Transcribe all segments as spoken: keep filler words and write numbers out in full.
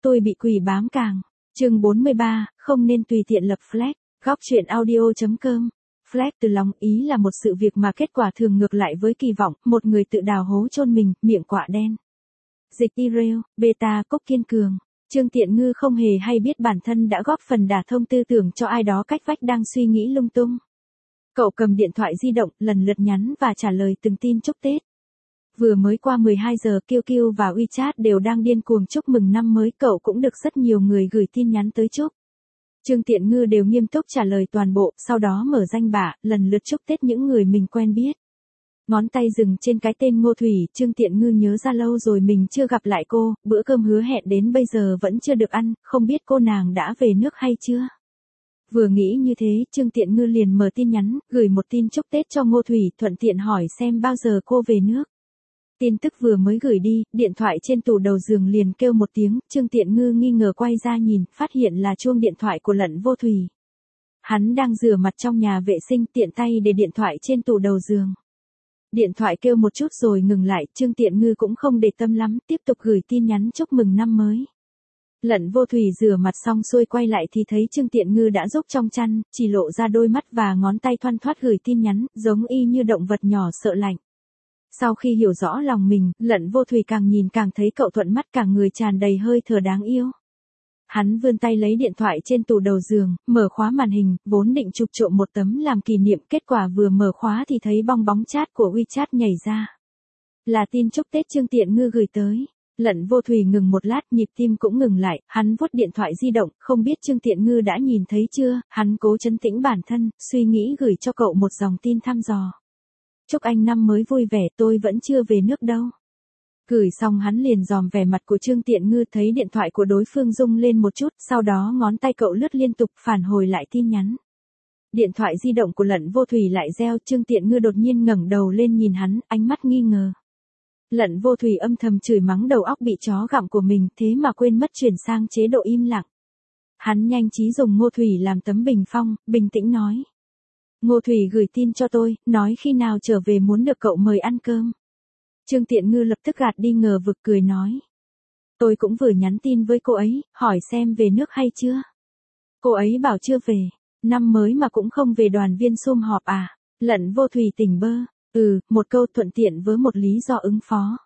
tôi bị quỷ bám càng. Chương bốn mươi ba, không nên tùy tiện lập flag. Góc truyện audio.com. Flag từ lòng ý là một sự việc mà kết quả thường ngược lại với kỳ vọng, một người tự đào hố chôn mình, miệng quạ đen. Dịch email, beta cốc kiên cường. Trương Tiện Ngư không hề hay biết bản thân đã góp phần đả thông tư tưởng cho ai đó cách vách đang suy nghĩ lung tung. Cậu cầm điện thoại di động, lần lượt nhắn và trả lời từng tin chúc Tết. Vừa mới qua mười hai giờ, Q Q và WeChat đều đang điên cuồng chúc mừng năm mới, cậu cũng được rất nhiều người gửi tin nhắn tới chúc. Trương Tiện Ngư đều nghiêm túc trả lời toàn bộ, sau đó mở danh bạ, lần lượt chúc Tết những người mình quen biết. Ngón tay dừng trên cái tên Ngô Thủy, Trương Tiện Ngư nhớ ra lâu rồi mình chưa gặp lại cô, bữa cơm hứa hẹn đến bây giờ vẫn chưa được ăn, không biết cô nàng đã về nước hay chưa. Vừa nghĩ như thế, Trương Tiện Ngư liền mở tin nhắn, gửi một tin chúc Tết cho Ngô Thủy, thuận tiện hỏi xem bao giờ cô về nước. Tin tức vừa mới gửi đi, điện thoại trên tủ đầu giường liền kêu một tiếng, Trương Tiện Ngư nghi ngờ quay ra nhìn, phát hiện là chuông điện thoại của Lận Vô Thủy. Hắn đang rửa mặt trong nhà vệ sinh, tiện tay để điện thoại trên tủ đầu giường. Điện thoại kêu một chút rồi ngừng lại, Trương Tiện Ngư cũng không để tâm lắm, tiếp tục gửi tin nhắn chúc mừng năm mới. Lận Vô Thủy rửa mặt xong xuôi quay lại thì thấy Trương Tiện Ngư đã rúc trong chăn, chỉ lộ ra đôi mắt và ngón tay thoăn thoắt gửi tin nhắn, giống y như động vật nhỏ sợ lạnh. Sau khi hiểu rõ lòng mình, Lận Vô Thủy càng nhìn càng thấy cậu thuận mắt, cả người tràn đầy hơi thở đáng yêu. Hắn vươn tay lấy điện thoại trên tủ đầu giường, mở khóa màn hình, vốn định chụp trộm một tấm làm kỷ niệm, kết quả vừa mở khóa thì thấy bong bóng chat của WeChat nhảy ra. Là tin chúc Tết Trương Tiện Ngư gửi tới. Lận Vô Thủy ngừng một lát, nhịp tim cũng ngừng lại, hắn vuốt điện thoại di động, không biết Trương Tiện Ngư đã nhìn thấy chưa, hắn cố trấn tĩnh bản thân, suy nghĩ gửi cho cậu một dòng tin thăm dò. Chúc anh năm mới vui vẻ, tôi vẫn chưa về nước đâu. Gửi xong hắn liền dòm vẻ mặt của Trương Tiện Ngư, thấy điện thoại của đối phương rung lên một chút, sau đó ngón tay cậu lướt liên tục phản hồi lại tin nhắn. Điện thoại di động của Lận Vô Thủy lại reo, Trương Tiện Ngư đột nhiên ngẩng đầu lên nhìn hắn, ánh mắt nghi ngờ. Lận Vô Thủy âm thầm chửi mắng đầu óc bị chó gặm của mình, thế mà quên mất chuyển sang chế độ im lặng. Hắn nhanh trí dùng Ngô Thủy làm tấm bình phong, bình tĩnh nói. Ngô Thủy gửi tin cho tôi, nói khi nào trở về muốn được cậu mời ăn cơm. Trương Tiện Ngư lập tức gạt đi ngờ vực, cười nói. Tôi cũng vừa nhắn tin với cô ấy, hỏi xem về nước hay chưa. Cô ấy bảo chưa về, năm mới mà cũng không về đoàn viên sum họp à. Lận Vô Thủy tỉnh bơ, ừ, một câu thuận tiện với một lý do ứng phó.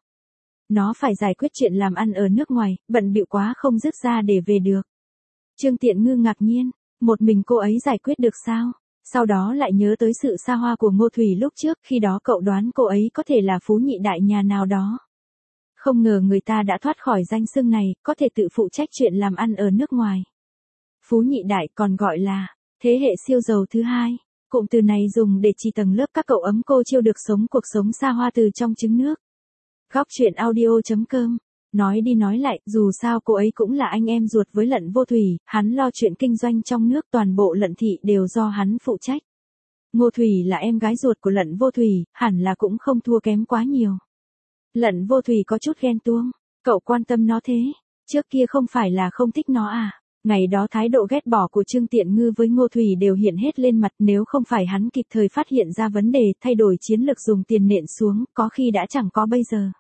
Nó phải giải quyết chuyện làm ăn ở nước ngoài, bận bịu quá không dứt ra để về được. Trương Tiện Ngư ngạc nhiên, một mình cô ấy giải quyết được sao? Sau đó lại nhớ tới sự xa hoa của Ngô Thủy lúc trước, khi đó cậu đoán cô ấy có thể là phú nhị đại nhà nào đó. Không ngờ người ta đã thoát khỏi danh xưng này, có thể tự phụ trách chuyện làm ăn ở nước ngoài. Phú nhị đại còn gọi là thế hệ siêu giàu thứ hai. Cụm từ này dùng để chỉ tầng lớp các cậu ấm cô chiêu được sống cuộc sống xa hoa từ trong trứng nước. Góc truyện audio.com. Nói đi nói lại, dù sao cô ấy cũng là anh em ruột với Lận Vô Thủy, hắn lo chuyện kinh doanh trong nước, toàn bộ Lận thị đều do hắn phụ trách. Ngô Thủy là em gái ruột của Lận Vô Thủy, hẳn là cũng không thua kém quá nhiều. Lận Vô Thủy có chút ghen tuông, cậu quan tâm nó thế, trước kia không phải là không thích nó à? Ngày đó thái độ ghét bỏ của Trương Tiện Ngư với Ngô Thủy đều hiện hết lên mặt, nếu không phải hắn kịp thời phát hiện ra vấn đề, thay đổi chiến lược dùng tiền nện xuống, có khi đã chẳng có bây giờ.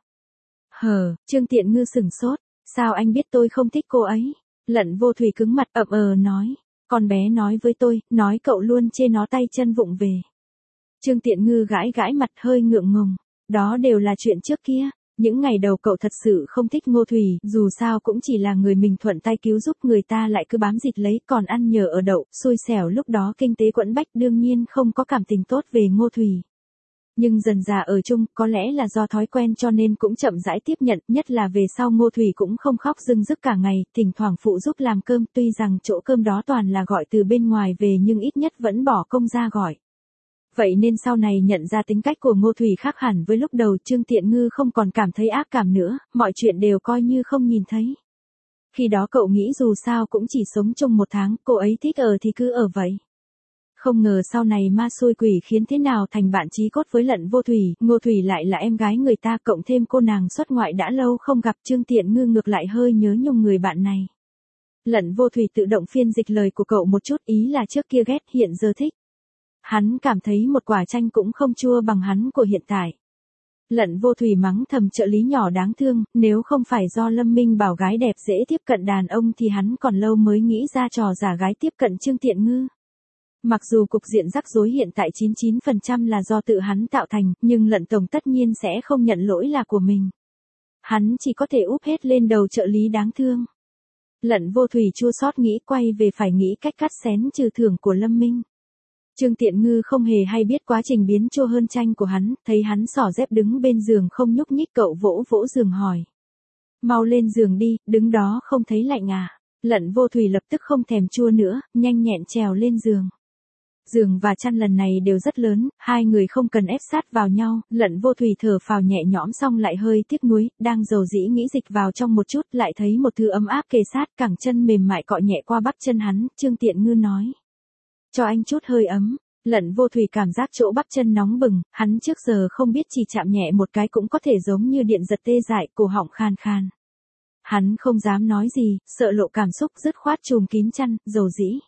Hờ, Trương Tiện Ngư sửng sốt, sao anh biết tôi không thích cô ấy? Lận Vô Thủy cứng mặt ậm ờ nói, con bé nói với tôi, nói cậu luôn chê nó tay chân vụng về. Trương Tiện Ngư gãi gãi mặt hơi ngượng ngùng, đó đều là chuyện trước kia. Những ngày đầu cậu thật sự không thích Ngô Thủy, dù sao cũng chỉ là người mình thuận tay cứu giúp, người ta lại cứ bám dịt lấy, còn ăn nhờ ở đậu, xui xẻo lúc đó kinh tế quẫn bách, đương nhiên không có cảm tình tốt về Ngô Thủy. Nhưng dần dà ở chung, có lẽ là do thói quen cho nên cũng chậm rãi tiếp nhận, nhất là về sau Ngô Thủy cũng không khóc rưng rức cả ngày, thỉnh thoảng phụ giúp làm cơm, tuy rằng chỗ cơm đó toàn là gọi từ bên ngoài về nhưng ít nhất vẫn bỏ công ra gọi. Vậy nên sau này nhận ra tính cách của Ngô Thủy khác hẳn với lúc đầu, Trương Tiện Ngư không còn cảm thấy ác cảm nữa, mọi chuyện đều coi như không nhìn thấy. Khi đó cậu nghĩ dù sao cũng chỉ sống chung một tháng, cô ấy thích ở thì cứ ở vậy. Không ngờ sau này ma xui quỷ khiến thế nào thành bạn chí cốt với Lận Vô Thủy, Ngô Thủy lại là em gái người ta, cộng thêm cô nàng xuất ngoại đã lâu không gặp, Trương Tiện Ngư ngược lại hơi nhớ nhung người bạn này. Lận Vô Thủy tự động phiên dịch lời của cậu một chút, ý là trước kia ghét, hiện giờ thích. Hắn cảm thấy một quả chanh cũng không chua bằng hắn của hiện tại. Lận Vô Thủy mắng thầm trợ lý nhỏ đáng thương, nếu không phải do Lâm Minh bảo gái đẹp dễ tiếp cận đàn ông thì hắn còn lâu mới nghĩ ra trò giả gái tiếp cận Trương Tiện Ngư. Mặc dù cục diện rắc rối hiện tại chín mươi chín phần trăm là do tự hắn tạo thành, nhưng Lận Tổng tất nhiên sẽ không nhận lỗi là của mình. Hắn chỉ có thể úp hết lên đầu trợ lý đáng thương. Lận Vô Thủy chua xót nghĩ quay về phải nghĩ cách cắt xén trừ thưởng của Lâm Minh. Trương Tiện Ngư không hề hay biết quá trình biến chua hơn chanh của hắn, thấy hắn xỏ dép đứng bên giường không nhúc nhích, cậu vỗ vỗ giường hỏi. Mau lên giường đi, đứng đó không thấy lạnh à? Lận Vô Thủy lập tức không thèm chua nữa, nhanh nhẹn trèo lên giường. Giường và chăn lần này đều rất lớn, hai người không cần ép sát vào nhau, Lận Vô Thủy thở phào nhẹ nhõm xong lại hơi tiếc nuối, đang dầu dĩ nghĩ dịch vào trong một chút, lại thấy một thứ ấm áp kề sát, cẳng chân mềm mại cọ nhẹ qua bắp chân hắn, Trương Tiện Ngư nói. Cho anh chút hơi ấm. Lận Vô Thủy cảm giác chỗ bắp chân nóng bừng, hắn trước giờ không biết chỉ chạm nhẹ một cái cũng có thể giống như điện giật tê dại, cổ họng khan khan. Hắn không dám nói gì, sợ lộ cảm xúc, dứt khoát trùm kín chăn, dầu dĩ.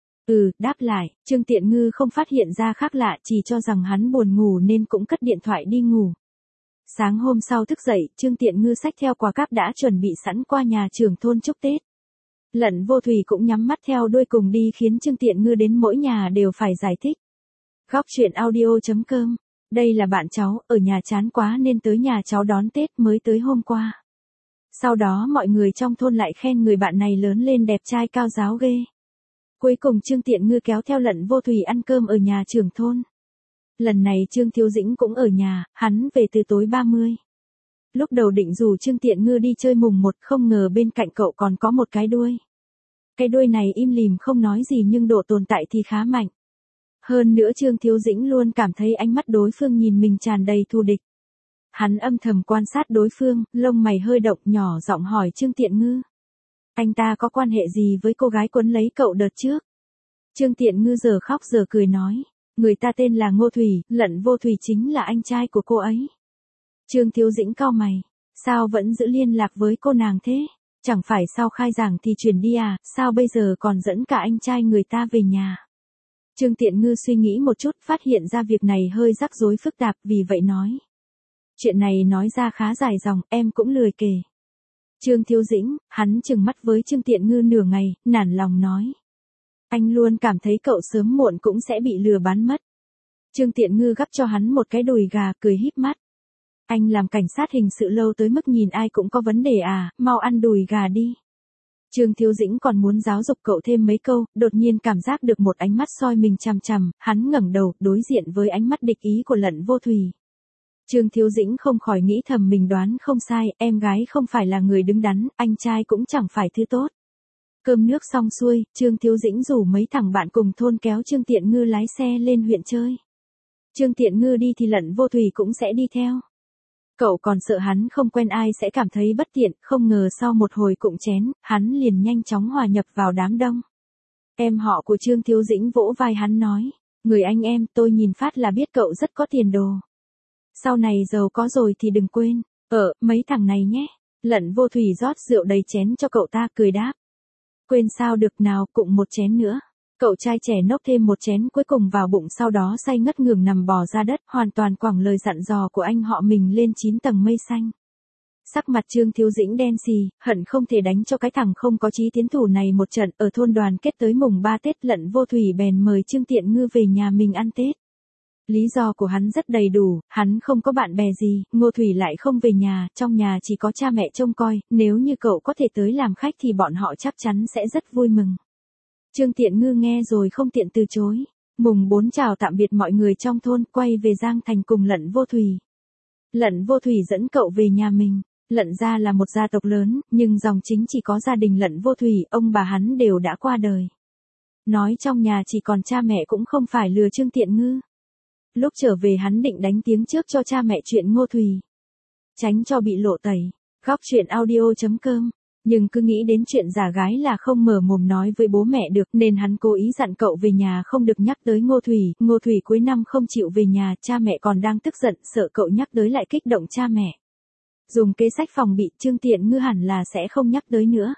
Ừ, đáp lại, Trương Tiện Ngư không phát hiện ra khác lạ, chỉ cho rằng hắn buồn ngủ nên cũng cất điện thoại đi ngủ. Sáng hôm sau thức dậy, Trương Tiện Ngư xách theo quà cáp đã chuẩn bị sẵn qua nhà trưởng thôn chúc Tết. Lận Vô Thủy cũng nhắm mắt theo đuôi cùng đi, khiến Trương Tiện Ngư đến mỗi nhà đều phải giải thích. Góc truyện audio chấm com. Đây là bạn cháu, ở nhà chán quá nên tới nhà cháu đón Tết, mới tới hôm qua. Sau đó mọi người trong thôn lại khen người bạn này lớn lên đẹp trai cao ráo ghê. Cuối cùng Trương Tiện Ngư kéo theo Lận Vô Thủy ăn cơm ở nhà trưởng thôn. Lần này Trương Thiếu Dĩnh cũng ở nhà, hắn về từ tối ba mươi. Lúc đầu định rủ Trương Tiện Ngư đi chơi mùng một, không ngờ bên cạnh cậu còn có một cái đuôi. Cái đuôi này im lìm không nói gì nhưng độ tồn tại thì khá mạnh. Hơn nữa Trương Thiếu Dĩnh luôn cảm thấy ánh mắt đối phương nhìn mình tràn đầy thù địch. Hắn âm thầm quan sát đối phương, lông mày hơi động, nhỏ giọng hỏi Trương Tiện Ngư. Anh ta có quan hệ gì với cô gái quấn lấy cậu đợt trước? Trương Tiện Ngư giờ khóc giờ cười nói. Người ta tên là Ngô Thủy, Lận Vô Thủy chính là anh trai của cô ấy. Trương Thiếu Dĩnh cau mày. Sao vẫn giữ liên lạc với cô nàng thế? Chẳng phải sau khai giảng thì chuyển đi à, sao bây giờ còn dẫn cả anh trai người ta về nhà? Trương Tiện Ngư suy nghĩ một chút, phát hiện ra việc này hơi rắc rối phức tạp, vì vậy nói. Chuyện này nói ra khá dài dòng, em cũng lười kể. Trương Thiếu Dĩnh, hắn trừng mắt với Trương Tiện Ngư nửa ngày, nản lòng nói. Anh luôn cảm thấy cậu sớm muộn cũng sẽ bị lừa bán mất. Trương Tiện Ngư gắp cho hắn một cái đùi gà, cười híp mắt. Anh làm cảnh sát hình sự lâu tới mức nhìn ai cũng có vấn đề à, mau ăn đùi gà đi. Trương Thiếu Dĩnh còn muốn giáo dục cậu thêm mấy câu, đột nhiên cảm giác được một ánh mắt soi mình chằm chằm, hắn ngẩng đầu, đối diện với ánh mắt địch ý của Lận Vô Thủy. Trương Thiếu Dĩnh không khỏi nghĩ thầm mình đoán không sai, em gái không phải là người đứng đắn, anh trai cũng chẳng phải thứ tốt. Cơm nước xong xuôi, Trương Thiếu Dĩnh rủ mấy thằng bạn cùng thôn kéo Trương Tiện Ngư lái xe lên huyện chơi. Trương Tiện Ngư đi thì Lận Vô Thủy cũng sẽ đi theo. Cậu còn sợ hắn không quen ai sẽ cảm thấy bất tiện, không ngờ sau một hồi cụng chén, hắn liền nhanh chóng hòa nhập vào đám đông. Em họ của Trương Thiếu Dĩnh vỗ vai hắn nói, người anh em, tôi nhìn phát là biết cậu rất có tiền đồ. Sau này giàu có rồi thì đừng quên, ở, mấy thằng này nhé. Lận Vô Thủy rót rượu đầy chén cho cậu ta, cười đáp. Quên sao được nào, cụng một chén nữa. Cậu trai trẻ nốc thêm một chén cuối cùng vào bụng, sau đó say ngất ngường nằm bò ra đất, hoàn toàn quẳng lời dặn dò của anh họ mình lên chín tầng mây xanh. Sắc mặt Trương Thiếu Dĩnh đen xì, hận không thể đánh cho cái thằng không có chí tiến thủ này một trận. Ở thôn đoàn kết tới mùng ba Tết, Lận Vô Thủy bèn mời Trương Tiện Ngư về nhà mình ăn Tết. Lý do của hắn rất đầy đủ, hắn không có bạn bè gì, Ngô Thủy lại không về nhà, trong nhà chỉ có cha mẹ trông coi, nếu như cậu có thể tới làm khách thì bọn họ chắc chắn sẽ rất vui mừng. Trương Tiện Ngư nghe rồi không tiện từ chối. Mùng bốn chào tạm biệt mọi người trong thôn, quay về Giang Thành cùng Lận Vô Thủy. Lận Vô Thủy dẫn cậu về nhà mình. Lận gia là một gia tộc lớn, nhưng dòng chính chỉ có gia đình Lận Vô Thủy, ông bà hắn đều đã qua đời. Nói trong nhà chỉ còn cha mẹ cũng không phải lừa Trương Tiện Ngư. Lúc trở về hắn định đánh tiếng trước cho cha mẹ chuyện Ngô Thủy, tránh cho bị lộ tẩy. Góc truyện audio chấm com. Nhưng cứ nghĩ đến chuyện giả gái là không mở mồm nói với bố mẹ được, nên hắn cố ý dặn cậu về nhà không được nhắc tới Ngô Thủy. Ngô Thủy cuối năm không chịu về nhà, cha mẹ còn đang tức giận, sợ cậu nhắc tới lại kích động cha mẹ. Dùng kế sách phòng bị, Trương Tiện Ngư hẳn là sẽ không nhắc tới nữa.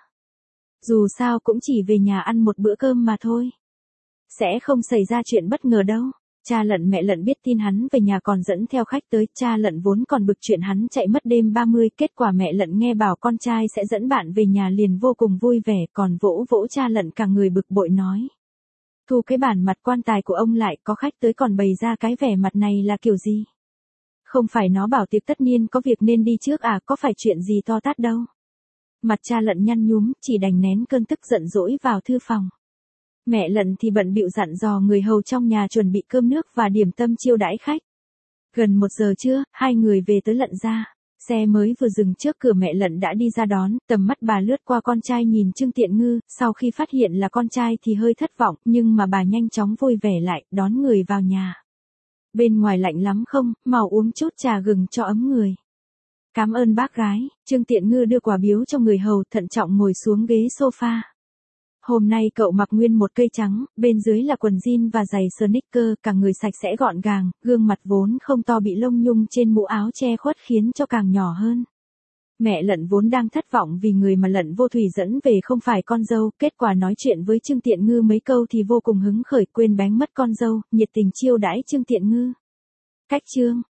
Dù sao cũng chỉ về nhà ăn một bữa cơm mà thôi. Sẽ không xảy ra chuyện bất ngờ đâu. cha Lận mẹ Lận biết tin hắn về nhà còn dẫn theo khách tới, cha Lận vốn còn bực chuyện hắn chạy mất đêm ba mươi, kết quả mẹ Lận nghe bảo con trai sẽ dẫn bạn về nhà liền vô cùng vui vẻ, còn vỗ vỗ cha Lận cả người bực bội nói. Thu cái bản mặt quan tài của ông lại, có khách tới còn bày ra cái vẻ mặt này là kiểu gì? Không phải nó bảo tiệc tất niên có việc nên đi trước à, có phải chuyện gì to tát đâu. Mặt cha Lận nhăn nhúm, chỉ đành nén cơn tức giận dỗi vào thư phòng. Mẹ Lận thì bận bịu dặn dò người hầu trong nhà chuẩn bị cơm nước và điểm tâm chiêu đãi khách. Gần một giờ trưa, hai người về tới Lận gia. Xe mới vừa dừng trước cửa mẹ Lận đã đi ra đón, tầm mắt bà lướt qua con trai nhìn Trương Tiện Ngư, sau khi phát hiện là con trai thì hơi thất vọng, nhưng mà bà nhanh chóng vui vẻ lại, đón người vào nhà. Bên ngoài lạnh lắm không, mau uống chút trà gừng cho ấm người. Cảm ơn bác gái, Trương Tiện Ngư đưa quà biếu cho người hầu, thận trọng ngồi xuống ghế sofa. Hôm nay cậu mặc nguyên một cây trắng, bên dưới là quần jean và giày sneaker, cả người sạch sẽ gọn gàng, gương mặt vốn không to bị lông nhung trên mũ áo che khuất khiến cho càng nhỏ hơn. Mẹ Lận vốn đang thất vọng vì người mà Lận Vô Thủy dẫn về không phải con dâu, kết quả nói chuyện với Trương Tiện Ngư mấy câu thì vô cùng hứng khởi, quên bén mất con dâu, nhiệt tình chiêu đãi Trương Tiện Ngư. Cách Trương